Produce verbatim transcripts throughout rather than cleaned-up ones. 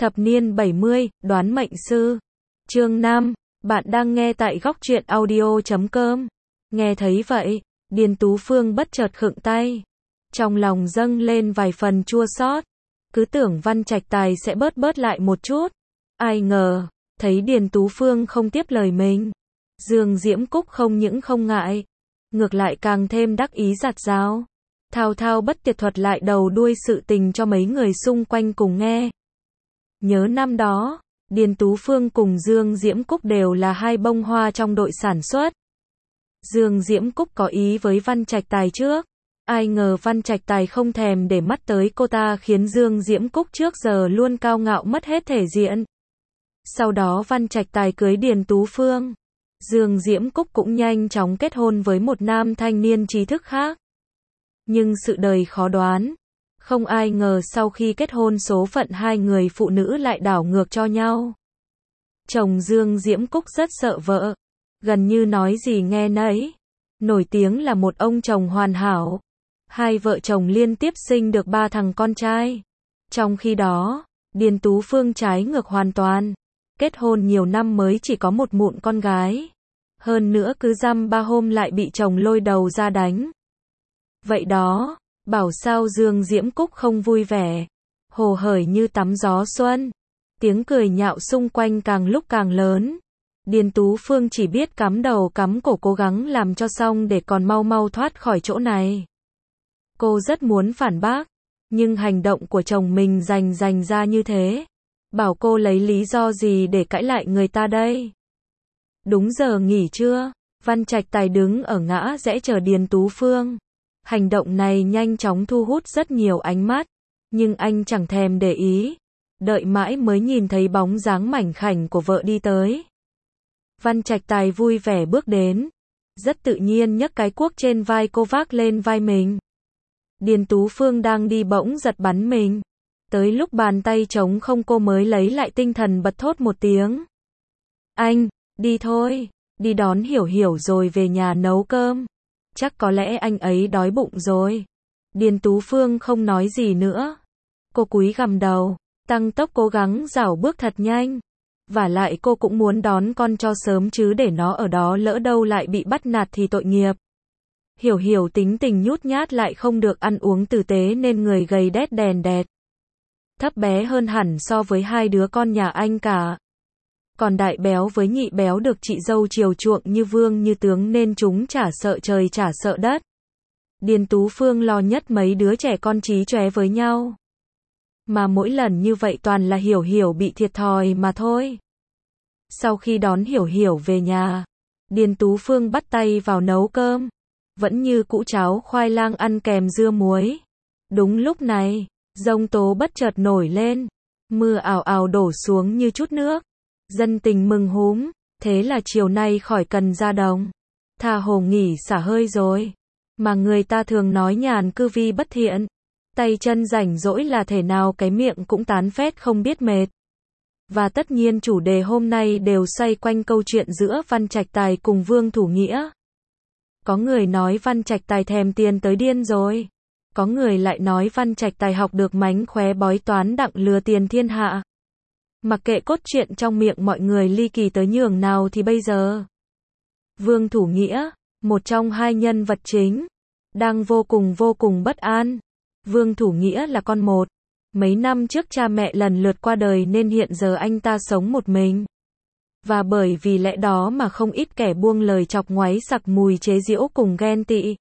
Thập niên bảy mươi, đoán mệnh sư. Chương năm, bạn đang nghe tại góc truyện audio chấm com. Nghe thấy vậy, Điền Tú Phương bất chợt khựng tay. Trong lòng dâng lên vài phần chua xót. Cứ tưởng Văn Trạch Tài sẽ bớt bớt lại một chút. Ai ngờ, thấy Điền Tú Phương không tiếp lời mình. Dương Diễm Cúc không những không ngại, ngược lại càng thêm đắc ý giặt rào. Thao thao bất tuyệt thuật lại đầu đuôi sự tình cho mấy người xung quanh cùng nghe. Nhớ năm đó, Điền Tú Phương cùng Dương Diễm Cúc đều là hai bông hoa trong đội sản xuất. Dương Diễm Cúc có ý với Văn Trạch Tài trước. Ai ngờ Văn Trạch Tài không thèm để mắt tới cô ta khiến Dương Diễm Cúc trước giờ luôn cao ngạo mất hết thể diện. Sau đó Văn Trạch Tài cưới Điền Tú Phương. Dương Diễm Cúc cũng nhanh chóng kết hôn với một nam thanh niên trí thức khác. Nhưng sự đời khó đoán. Không ai ngờ sau khi kết hôn số phận hai người phụ nữ lại đảo ngược cho nhau. Chồng Dương Diễm Cúc rất sợ vợ. Gần như nói gì nghe nấy. Nổi tiếng là một ông chồng hoàn hảo. Hai vợ chồng liên tiếp sinh được ba thằng con trai. Trong khi đó, Điền Tú Phương trái ngược hoàn toàn. Kết hôn nhiều năm mới chỉ có một mụn con gái. Hơn nữa cứ dăm ba hôm lại bị chồng lôi đầu ra đánh. Vậy đó, bảo sao Dương Diễm Cúc không vui vẻ. Hồ hởi như tắm gió xuân. Tiếng cười nhạo xung quanh càng lúc càng lớn. Điền Tú Phương chỉ biết cắm đầu cắm cổ cố gắng làm cho xong để còn mau mau thoát khỏi chỗ này. Cô rất muốn phản bác, nhưng hành động của chồng mình rành rành ra như thế. Bảo cô lấy lý do gì để cãi lại người ta đây? Đúng giờ nghỉ trưa, Văn Trạch Tài đứng ở ngã rẽ chờ Điền Tú Phương. Hành động này nhanh chóng thu hút rất nhiều ánh mắt, nhưng anh chẳng thèm để ý. Đợi mãi mới nhìn thấy bóng dáng mảnh khảnh của vợ đi tới. Văn Trạch Tài vui vẻ bước đến, rất tự nhiên nhấc cái cuốc trên vai cô vác lên vai mình. Điền Tú Phương đang đi bỗng giật bắn mình. Tới lúc bàn tay trống không cô mới lấy lại tinh thần bật thốt một tiếng. Anh, đi thôi, đi đón Hiểu Hiểu rồi về nhà nấu cơm. Chắc có lẽ anh ấy đói bụng rồi. Điền Tú Phương không nói gì nữa. Cô cúi gằm đầu, tăng tốc cố gắng dảo bước thật nhanh. Vả lại cô cũng muốn đón con cho sớm chứ để nó ở đó lỡ đâu lại bị bắt nạt thì tội nghiệp. Hiểu Hiểu tính tình nhút nhát lại không được ăn uống tử tế nên người gầy đét đèn đẹt. Thấp bé hơn hẳn so với hai đứa con nhà anh cả. Còn đại béo với nhị béo được chị dâu chiều chuộng như vương như tướng nên chúng chả sợ trời chả sợ đất. Điền Tú Phương lo nhất mấy đứa trẻ con trí chóe với nhau. Mà mỗi lần như vậy toàn là Hiểu Hiểu bị thiệt thòi mà thôi. Sau khi đón Hiểu Hiểu về nhà, Điền Tú Phương bắt tay vào nấu cơm. Vẫn như cũ cháo khoai lang ăn kèm dưa muối. Đúng lúc này, giông tố bất chợt nổi lên. Mưa ào ào đổ xuống như chút nước. Dân tình mừng húm, thế là chiều nay khỏi cần ra đồng. Thà hồ nghỉ xả hơi rồi. Mà người ta thường nói nhàn cư vi bất thiện. Tay chân rảnh rỗi là thể nào cái miệng cũng tán phét không biết mệt. Và tất nhiên chủ đề hôm nay đều xoay quanh câu chuyện giữa Văn Trạch Tài cùng Vương Thủ Nghĩa. Có người nói Văn Trạch Tài thèm tiền tới điên rồi. Có người lại nói Văn Trạch Tài học được mánh khóe bói toán đặng lừa tiền thiên hạ. Mặc kệ cốt truyện trong miệng mọi người ly kỳ tới nhường nào thì bây giờ. Vương Thủ Nghĩa, một trong hai nhân vật chính, đang vô cùng vô cùng bất an. Vương Thủ Nghĩa là con một. Mấy năm trước cha mẹ lần lượt qua đời nên hiện giờ anh ta sống một mình. Và bởi vì lẽ đó mà không ít kẻ buông lời chọc ngoáy sặc mùi chế giễu cùng ghen tị.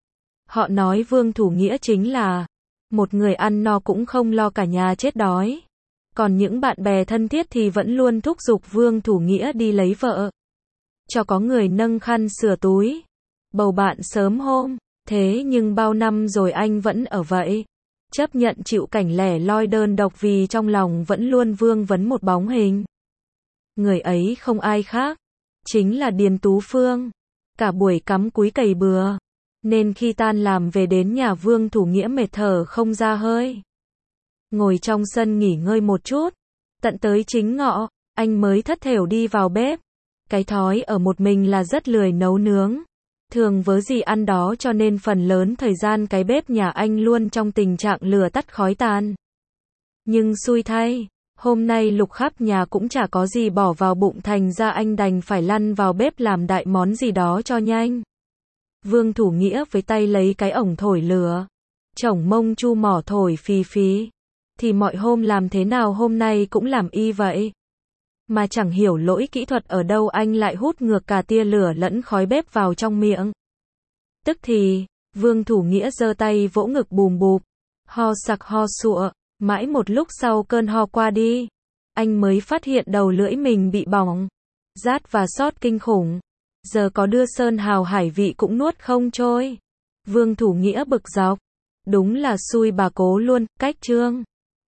Họ nói Vương Thủ Nghĩa chính là một người ăn no cũng không lo cả nhà chết đói. Còn những bạn bè thân thiết thì vẫn luôn thúc giục Vương Thủ Nghĩa đi lấy vợ. Cho có người nâng khăn sửa túi. Bầu bạn sớm hôm. Thế nhưng bao năm rồi anh vẫn ở vậy. Chấp nhận chịu cảnh lẻ loi đơn độc vì trong lòng vẫn luôn vương vấn một bóng hình. Người ấy không ai khác. Chính là Điền Tú Phương. Cả buổi cắm cúi cày bừa. Nên khi tan làm về đến nhà Vương Thủ Nghĩa mệt thở không ra hơi. Ngồi trong sân nghỉ ngơi một chút. Tận tới chính ngọ, anh mới thất thểu đi vào bếp. Cái thói ở một mình là rất lười nấu nướng. Thường vớ gì ăn đó cho nên phần lớn thời gian cái bếp nhà anh luôn trong tình trạng lửa tắt khói tàn. Nhưng xui thay, Hôm nay lục khắp nhà cũng chả có gì bỏ vào bụng, thành ra anh đành phải lăn vào bếp làm đại món gì đó cho nhanh. Vương Thủ Nghĩa với tay lấy cái ổng thổi lửa. Chổng mông chu mỏ thổi phì phí. Thì mọi hôm làm thế nào hôm nay cũng làm y vậy. Mà chẳng hiểu lỗi kỹ thuật ở đâu anh lại hút ngược cả tia lửa lẫn khói bếp vào trong miệng. Tức thì, Vương Thủ Nghĩa giơ tay vỗ ngực bùm bụp. Ho sặc ho sụa. Mãi một lúc sau cơn ho qua đi, anh mới phát hiện đầu lưỡi mình bị bỏng, rát và xót kinh khủng. Giờ có đưa sơn hào hải vị cũng nuốt không trôi. Vương Thủ Nghĩa bực dọc. Đúng là xui bà cố luôn, cách trương.